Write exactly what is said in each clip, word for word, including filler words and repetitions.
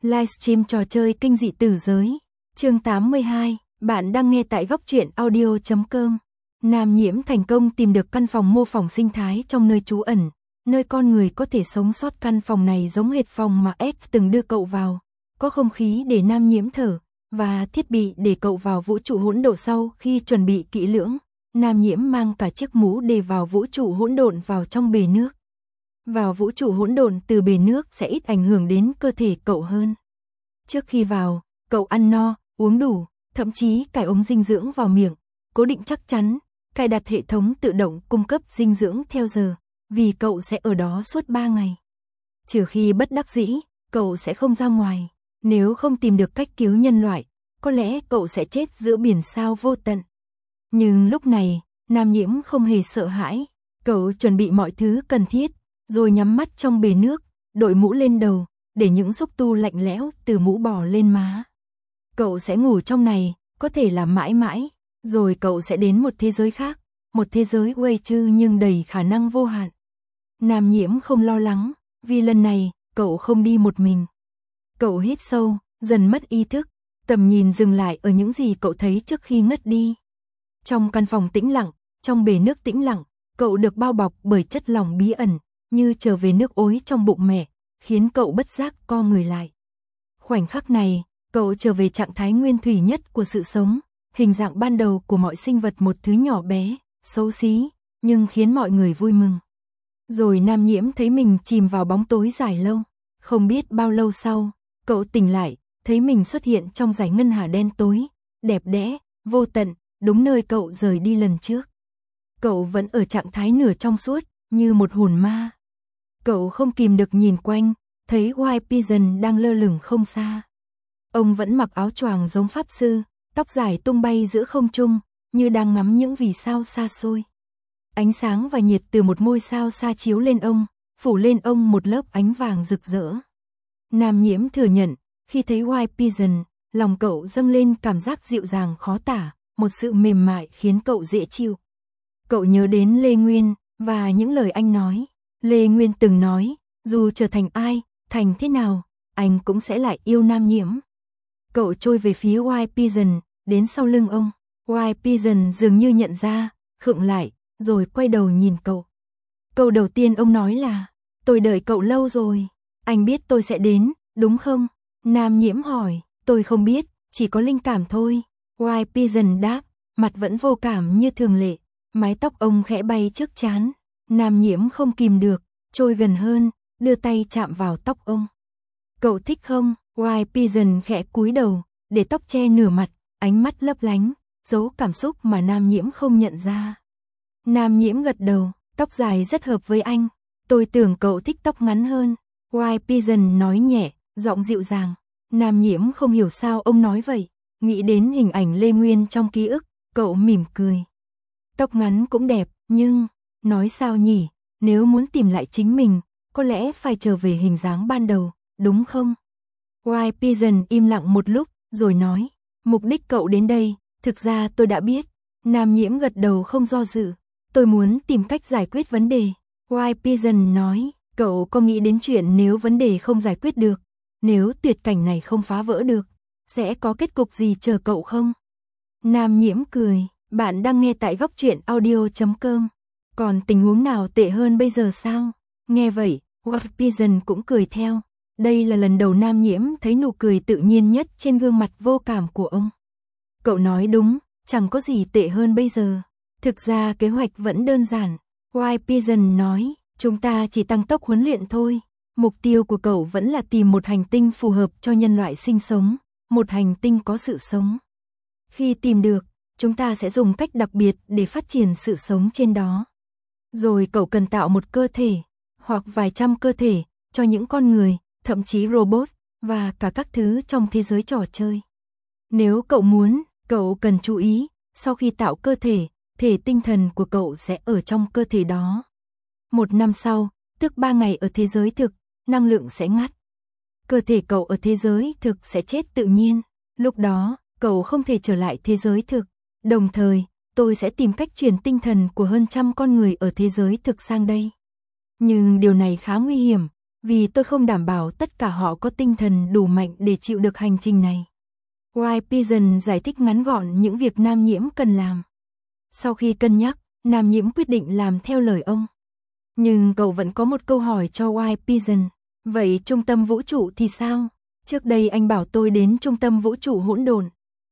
Livestream trò chơi kinh dị tử giới. Chương tám mươi hai, bạn đang nghe tại góc truyện audio chấm com. Nam Nhiễm thành công tìm được căn phòng mô phỏng sinh thái trong nơi trú ẩn, nơi con người có thể sống sót. Căn phòng này giống hệt phòng mà F từng đưa cậu vào, có không khí để Nam Nhiễm thở, và thiết bị để cậu vào vũ trụ hỗn độn. Sau khi chuẩn bị kỹ lưỡng, Nam Nhiễm mang cả chiếc mũ để vào vũ trụ hỗn độn vào trong bể nước. Vào vũ trụ hỗn độn từ bể nước sẽ ít ảnh hưởng đến cơ thể cậu hơn. Trước khi vào, cậu ăn no, uống đủ, thậm chí cài ống dinh dưỡng vào miệng, cố định chắc chắn, cài đặt hệ thống tự động cung cấp dinh dưỡng theo giờ, vì cậu sẽ ở đó suốt ba ngày. Trừ khi bất đắc dĩ, cậu sẽ không ra ngoài, nếu không tìm được cách cứu nhân loại, có lẽ cậu sẽ chết giữa biển sao vô tận. Nhưng lúc này, Nam Nhiễm không hề sợ hãi, cậu chuẩn bị mọi thứ cần thiết, rồi nhắm mắt trong bể nước, đội mũ lên đầu, để những xúc tu lạnh lẽo từ mũ bò lên má. Cậu sẽ ngủ trong này, có thể là mãi mãi, rồi cậu sẽ đến một thế giới khác, một thế giới quay chư nhưng đầy khả năng vô hạn. Nam Nhiễm không lo lắng, vì lần này, cậu không đi một mình. Cậu hít sâu, dần mất ý thức, tầm nhìn dừng lại ở những gì cậu thấy trước khi ngất đi. Trong căn phòng tĩnh lặng, trong bể nước tĩnh lặng, cậu được bao bọc bởi chất lỏng bí ẩn, như trở về nước ối trong bụng mẹ, khiến cậu bất giác co người lại. Khoảnh khắc này, cậu trở về trạng thái nguyên thủy nhất của sự sống, hình dạng ban đầu của mọi sinh vật, một thứ nhỏ bé, xấu xí, nhưng khiến mọi người vui mừng. Rồi Nam Nhiễm thấy mình chìm vào bóng tối dài lâu, không biết bao lâu sau, cậu tỉnh lại, thấy mình xuất hiện trong dải ngân hà đen tối, đẹp đẽ, vô tận, đúng nơi cậu rời đi lần trước. Cậu vẫn ở trạng thái nửa trong suốt, như một hồn ma. Cậu không kìm được nhìn quanh, thấy White Pigeon đang lơ lửng không xa. Ông vẫn mặc áo choàng giống pháp sư, tóc dài tung bay giữa không trung, như đang ngắm những vì sao xa xôi. Ánh sáng và nhiệt từ một ngôi sao xa chiếu lên ông, phủ lên ông một lớp ánh vàng rực rỡ. Nam Nhiễm thừa nhận, khi thấy White Pigeon, lòng cậu dâng lên cảm giác dịu dàng khó tả, một sự mềm mại khiến cậu dễ chịu. Cậu nhớ đến Lê Nguyên, và những lời anh nói. Lê Nguyên từng nói, dù trở thành ai, thành thế nào, anh cũng sẽ lại yêu Nam Nhiễm. Cậu trôi về phía White Pigeon, đến sau lưng ông. White Pigeon dường như nhận ra, khựng lại, rồi quay đầu nhìn cậu. Câu đầu tiên ông nói là, tôi đợi cậu lâu rồi, anh biết tôi sẽ đến, đúng không? Nam Nhiễm hỏi, tôi không biết, chỉ có linh cảm thôi. White Pigeon đáp, mặt vẫn vô cảm như thường lệ, mái tóc ông khẽ bay trước trán. Nam Nhiễm không kìm được, trôi gần hơn, đưa tay chạm vào tóc ông. Cậu thích không? White Pigeon khẽ cúi đầu, để tóc che nửa mặt, ánh mắt lấp lánh, giấu cảm xúc mà Nam Nhiễm không nhận ra. Nam Nhiễm gật đầu, tóc dài rất hợp với anh, tôi tưởng cậu thích tóc ngắn hơn. White Pigeon nói nhẹ, giọng dịu dàng. Nam Nhiễm không hiểu sao ông nói vậy, nghĩ đến hình ảnh Lê Nguyên trong ký ức, cậu mỉm cười. Tóc ngắn cũng đẹp, nhưng, nói sao nhỉ, nếu muốn tìm lại chính mình, có lẽ phải trở về hình dáng ban đầu, đúng không? White Pigeon im lặng một lúc, rồi nói, mục đích cậu đến đây, thực ra tôi đã biết. Nam Nhiễm gật đầu không do dự, tôi muốn tìm cách giải quyết vấn đề. White Pigeon nói, cậu có nghĩ đến chuyện nếu vấn đề không giải quyết được, nếu tuyệt cảnh này không phá vỡ được, sẽ có kết cục gì chờ cậu không? Nam Nhiễm cười, bạn đang nghe tại góc truyện audio chấm com. Còn tình huống nào tệ hơn bây giờ sao? Nghe vậy, White Pigeon cũng cười theo. Đây là lần đầu Nam Nhiễm thấy nụ cười tự nhiên nhất trên gương mặt vô cảm của ông. Cậu nói đúng, chẳng có gì tệ hơn bây giờ. Thực ra kế hoạch vẫn đơn giản. White Pigeon nói, chúng ta chỉ tăng tốc huấn luyện thôi. Mục tiêu của cậu vẫn là tìm một hành tinh phù hợp cho nhân loại sinh sống, một hành tinh có sự sống. Khi tìm được, chúng ta sẽ dùng cách đặc biệt để phát triển sự sống trên đó. Rồi cậu cần tạo một cơ thể, hoặc vài trăm cơ thể, cho những con người, thậm chí robot, và cả các thứ trong thế giới trò chơi. Nếu cậu muốn, cậu cần chú ý, sau khi tạo cơ thể, thể tinh thần của cậu sẽ ở trong cơ thể đó. Một năm sau, tức ba ngày ở thế giới thực, năng lượng sẽ ngắt. Cơ thể cậu ở thế giới thực sẽ chết tự nhiên. Lúc đó, cậu không thể trở lại thế giới thực. Đồng thời, tôi sẽ tìm cách truyền tinh thần của hơn trăm con người ở thế giới thực sang đây. Nhưng điều này khá nguy hiểm, vì tôi không đảm bảo tất cả họ có tinh thần đủ mạnh để chịu được hành trình này. White Pigeon giải thích ngắn gọn những việc Nam Nhiễm cần làm. Sau khi cân nhắc, Nam Nhiễm quyết định làm theo lời ông. Nhưng cậu vẫn có một câu hỏi cho White Pigeon. Vậy trung tâm vũ trụ thì sao? Trước đây anh bảo tôi đến trung tâm vũ trụ hỗn độn.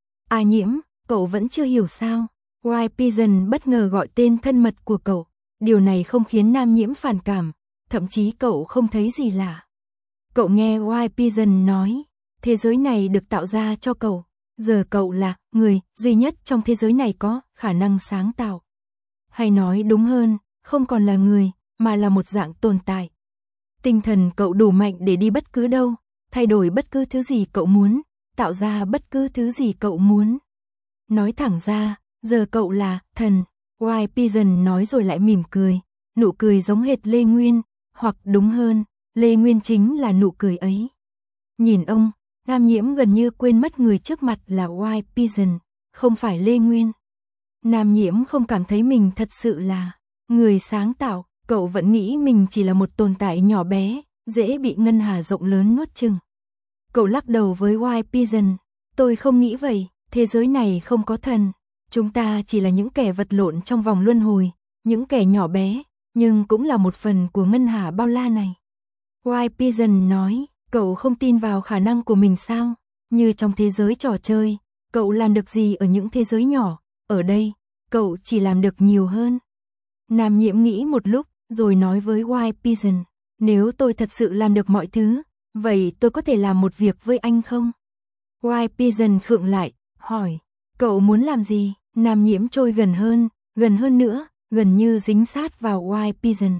À Nhiễm, cậu vẫn chưa hiểu sao? White Pigeon bất ngờ gọi tên thân mật của cậu. Điều này không khiến Nam Nhiễm phản cảm, thậm chí cậu không thấy gì lạ. Cậu nghe White Pigeon nói, thế giới này được tạo ra cho cậu. Giờ cậu là người duy nhất trong thế giới này có khả năng sáng tạo. Hay nói đúng hơn, không còn là người, mà là một dạng tồn tại. Tinh thần cậu đủ mạnh để đi bất cứ đâu, thay đổi bất cứ thứ gì cậu muốn, tạo ra bất cứ thứ gì cậu muốn. Nói thẳng ra, giờ cậu là thần. White Pigeon nói rồi lại mỉm cười, nụ cười giống hệt Lê Nguyên, hoặc đúng hơn, Lê Nguyên chính là nụ cười ấy. Nhìn ông, Nam Nhiễm gần như quên mất người trước mặt là White Pigeon, không phải Lê Nguyên. Nam Nhiễm không cảm thấy mình thật sự là người sáng tạo, cậu vẫn nghĩ mình chỉ là một tồn tại nhỏ bé, dễ bị ngân hà rộng lớn nuốt chửng. Cậu lắc đầu với White Pigeon, tôi không nghĩ vậy, thế giới này không có thần, chúng ta chỉ là những kẻ vật lộn trong vòng luân hồi, những kẻ nhỏ bé, nhưng cũng là một phần của ngân hà bao la này. White Pigeon nói, cậu không tin vào khả năng của mình sao? Như trong thế giới trò chơi, cậu làm được gì ở những thế giới nhỏ, ở đây, cậu chỉ làm được nhiều hơn. Nam Nhiễm nghĩ một lúc, rồi nói với White Pigeon, nếu tôi thật sự làm được mọi thứ, vậy tôi có thể làm một việc với anh không? White Pigeon khựng lại, hỏi, cậu muốn làm gì? Nam Nhiễm trôi gần hơn, gần hơn nữa, gần như dính sát vào White Pigeon.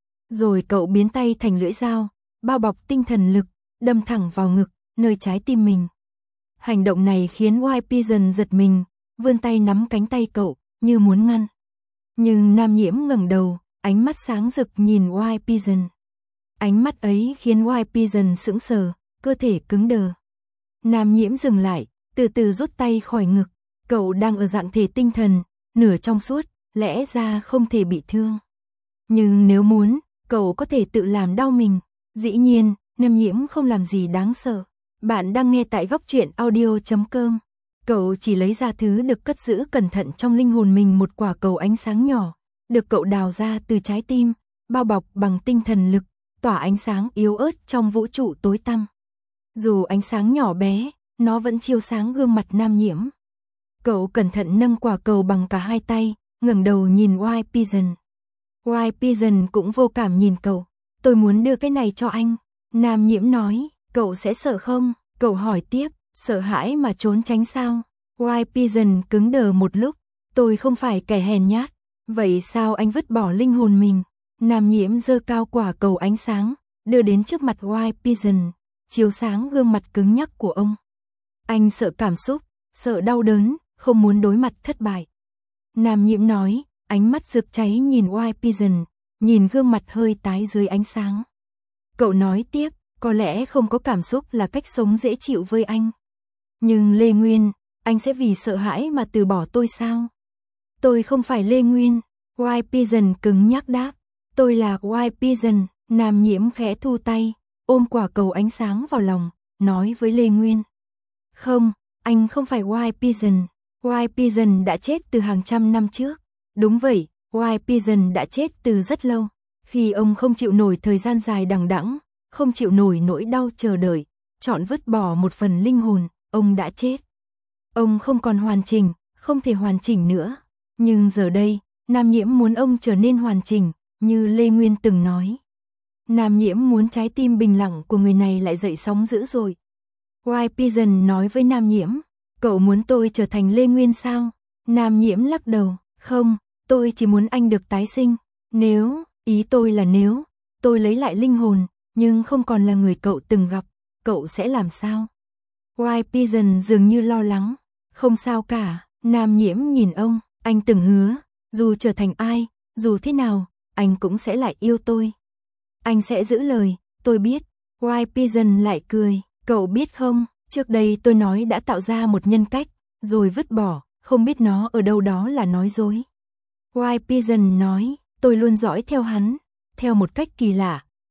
Rồi cậu biến tay thành lưỡi dao, bao bọc tinh thần lực, đâm thẳng vào ngực, nơi trái tim mình. Hành động này khiến White Pigeon giật mình, vươn tay nắm cánh tay cậu, như muốn ngăn. Nhưng Nam Nhiễm ngẩng đầu, ánh mắt sáng rực nhìn White Pigeon. Ánh mắt ấy khiến White Pigeon sững sờ, cơ thể cứng đờ. Nam Nhiễm dừng lại, từ từ rút tay khỏi ngực. Cậu đang ở dạng thể tinh thần, nửa trong suốt, lẽ ra không thể bị thương. Nhưng nếu muốn, cậu có thể tự làm đau mình. Dĩ nhiên, Nam Nhiễm không làm gì đáng sợ. Bạn đang nghe tại góc truyện audio chấm com. Cậu chỉ lấy ra thứ được cất giữ cẩn thận trong linh hồn mình, một quả cầu ánh sáng nhỏ, được cậu đào ra từ trái tim, bao bọc bằng tinh thần lực, tỏa ánh sáng yếu ớt trong vũ trụ tối tăm. Dù ánh sáng nhỏ bé, nó vẫn chiếu sáng gương mặt Nam Nhiễm. Cậu cẩn thận nâng quả cầu bằng cả hai tay, ngẩng đầu nhìn White Pigeon. White Pigeon cũng vô cảm nhìn cậu. Tôi muốn đưa cái này cho anh. Nam Nhiễm nói, cậu sẽ sợ không? Cậu hỏi tiếp, sợ hãi mà trốn tránh sao? White Pigeon cứng đờ một lúc, tôi không phải kẻ hèn nhát. Vậy sao anh vứt bỏ linh hồn mình? Nam Nhiễm giơ cao quả cầu ánh sáng, đưa đến trước mặt White Pigeon, chiếu sáng gương mặt cứng nhắc của ông. Anh sợ cảm xúc, sợ đau đớn, không muốn đối mặt thất bại. Nam Nhiễm nói, ánh mắt rực cháy nhìn White Pigeon, nhìn gương mặt hơi tái dưới ánh sáng. Cậu nói tiếp, có lẽ không có cảm xúc là cách sống dễ chịu với anh. Nhưng Lê Nguyên, anh sẽ vì sợ hãi mà từ bỏ tôi sao? Tôi không phải Lê Nguyên. White Pigeon cứng nhắc đáp, tôi là White Pigeon. Nam Nhiễm khẽ thu tay, ôm quả cầu ánh sáng vào lòng, nói với Lê Nguyên. Không, anh không phải White Pigeon. White Pigeon đã chết từ hàng trăm năm trước. Đúng vậy, White Pigeon đã chết từ rất lâu. Khi ông không chịu nổi thời gian dài đằng đẵng, không chịu nổi nỗi đau chờ đợi, chọn vứt bỏ một phần linh hồn, ông đã chết. Ông không còn hoàn chỉnh, không thể hoàn chỉnh nữa. Nhưng giờ đây, Nam Nhiễm muốn ông trở nên hoàn chỉnh, như Lê Nguyên từng nói. Nam Nhiễm muốn trái tim bình lặng của người này lại dậy sóng dữ dội. White Pigeon nói với Nam Nhiễm, cậu muốn tôi trở thành Lê Nguyên sao? Nam Nhiễm lắc đầu, không, tôi chỉ muốn anh được tái sinh. Nếu, ý tôi là nếu, tôi lấy lại linh hồn, nhưng không còn là người cậu từng gặp, cậu sẽ làm sao? White Pigeon dường như lo lắng, không sao cả. Nam Nhiễm nhìn ông, anh từng hứa, dù trở thành ai, dù thế nào, anh cũng sẽ lại yêu tôi. Anh sẽ giữ lời, tôi biết. White Pigeon lại cười, cậu biết không, trước đây tôi nói đã tạo ra một nhân cách, rồi vứt bỏ, không biết nó ở đâu, đó là nói dối. White Pigeon nói, tôi luôn dõi theo hắn, theo một cách kỳ lạ,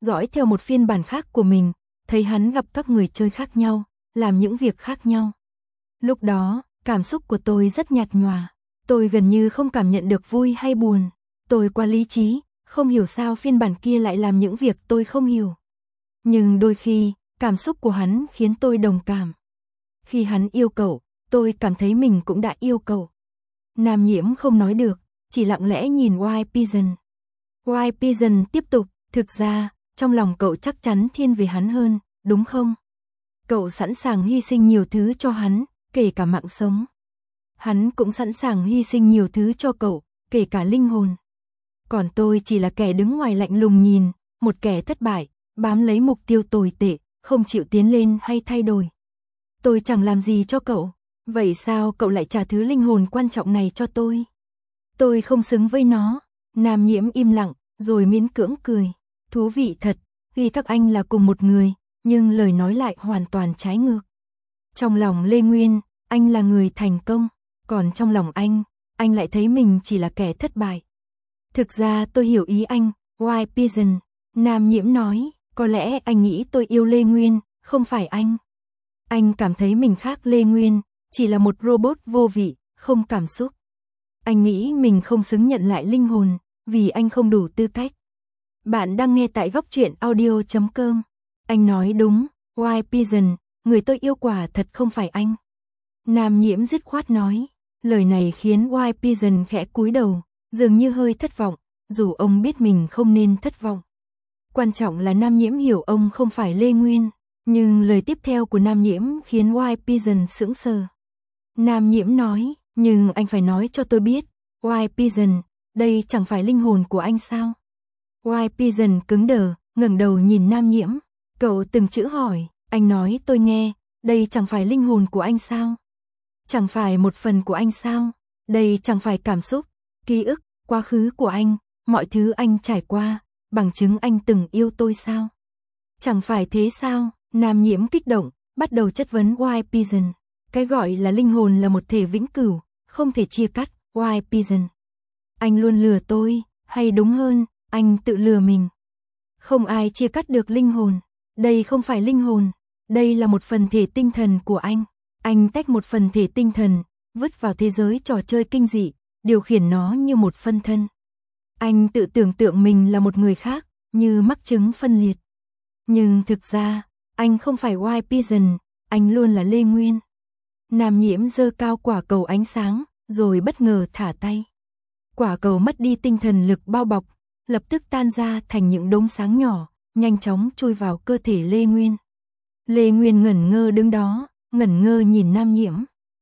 dõi theo một phiên bản khác của mình, thấy hắn gặp các người chơi khác nhau, làm những việc khác nhau. Lúc đó, cảm xúc của tôi rất nhạt nhòa, tôi gần như không cảm nhận được vui hay buồn, tôi quá lý trí, không hiểu sao phiên bản kia lại làm những việc tôi không hiểu. Nhưng đôi khi, cảm xúc của hắn khiến tôi đồng cảm. Khi hắn yêu cậu, tôi cảm thấy mình cũng đã yêu cậu. Nam Nhiễm không nói được, chỉ lặng lẽ nhìn White Pigeon. White Pigeon tiếp tục, thực ra, trong lòng cậu chắc chắn thiên về hắn hơn, đúng không? Cậu sẵn sàng hy sinh nhiều thứ cho hắn, kể cả mạng sống. Hắn cũng sẵn sàng hy sinh nhiều thứ cho cậu, kể cả linh hồn. Còn tôi chỉ là kẻ đứng ngoài lạnh lùng nhìn, một kẻ thất bại, bám lấy mục tiêu tồi tệ, không chịu tiến lên hay thay đổi. Tôi chẳng làm gì cho cậu, vậy sao cậu lại trả thứ linh hồn quan trọng này cho tôi? Tôi không xứng với nó. Nam Nhiễm im lặng, rồi miễn cưỡng cười. Thú vị thật, vì các anh là cùng một người, nhưng lời nói lại hoàn toàn trái ngược. Trong lòng Lê Nguyên, anh là người thành công, còn trong lòng anh, anh lại thấy mình chỉ là kẻ thất bại. Thực ra tôi hiểu ý anh, White Pigeon. Nam Nhiễm nói, có lẽ anh nghĩ tôi yêu Lê Nguyên, không phải anh. Anh cảm thấy mình khác Lê Nguyên, chỉ là một robot vô vị, không cảm xúc. Anh nghĩ mình không xứng nhận lại linh hồn, vì anh không đủ tư cách. Bạn đang nghe tại góc truyện audio chấm com. Anh nói đúng, White Pigeon, người tôi yêu quả thật không phải anh. Nam Nhiễm dứt khoát nói, lời này khiến White Pigeon khẽ cúi đầu, dường như hơi thất vọng, dù ông biết mình không nên thất vọng. Quan trọng là Nam Nhiễm hiểu ông không phải Lê Nguyên, nhưng lời tiếp theo của Nam Nhiễm khiến White Pigeon sững sờ. Nam Nhiễm nói, nhưng anh phải nói cho tôi biết, White Pigeon, đây chẳng phải linh hồn của anh sao? White Pigeon cứng đờ, ngẩng đầu nhìn Nam Nhiễm, cậu từng chữ hỏi, anh nói tôi nghe, đây chẳng phải linh hồn của anh sao? Chẳng phải một phần của anh sao? Đây chẳng phải cảm xúc, ký ức, quá khứ của anh, mọi thứ anh trải qua, bằng chứng anh từng yêu tôi sao? Chẳng phải thế sao? Nam Nhiễm kích động, bắt đầu chất vấn White Pigeon. Cái gọi là linh hồn là một thể vĩnh cửu, không thể chia cắt, White Pigeon. Anh luôn lừa tôi, hay đúng hơn, anh tự lừa mình. Không ai chia cắt được linh hồn. Đây không phải linh hồn, đây là một phần thể tinh thần của anh. Anh tách một phần thể tinh thần, vứt vào thế giới trò chơi kinh dị, điều khiển nó như một phân thân. Anh tự tưởng tượng mình là một người khác, như mắc chứng phân liệt. Nhưng thực ra, anh không phải White Pigeon, anh luôn là Lê Nguyên. Nam Nhiễm giơ cao quả cầu ánh sáng, rồi bất ngờ thả tay. Quả cầu mất đi tinh thần lực bao bọc, lập tức tan ra thành những đốm sáng nhỏ, nhanh chóng chui vào cơ thể Lê Nguyên. Lê Nguyên ngẩn ngơ đứng đó, ngẩn ngơ nhìn Nam Nhiễm.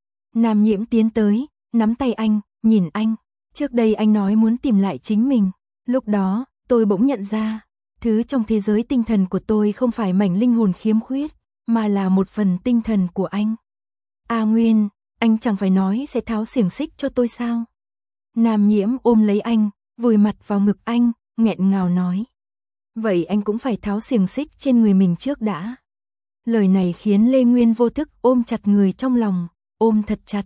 Nam Nhiễm tiến tới, nắm tay anh, nhìn anh. Trước đây anh nói muốn tìm lại chính mình. Lúc đó, tôi bỗng nhận ra, thứ trong thế giới tinh thần của tôi không phải mảnh linh hồn khiếm khuyết, mà là một phần tinh thần của anh. A Nguyên, anh chẳng phải nói sẽ tháo xiềng xích cho tôi sao? Nam Nhiễm ôm lấy anh, vùi mặt vào ngực anh, nghẹn ngào nói. Vậy anh cũng phải tháo xiềng xích trên người mình trước đã. Lời này khiến Lê Nguyên vô thức ôm chặt người trong lòng, ôm thật chặt.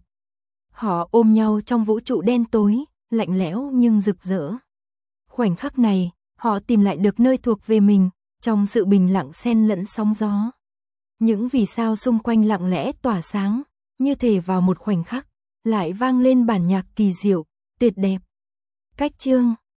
Họ ôm nhau trong vũ trụ đen tối, lạnh lẽo nhưng rực rỡ. Khoảnh khắc này, họ tìm lại được nơi thuộc về mình, trong sự bình lặng xen lẫn sóng gió. Những vì sao xung quanh lặng lẽ tỏa sáng, như thể vào một khoảnh khắc, lại vang lên bản nhạc kỳ diệu, tuyệt đẹp. Cách chương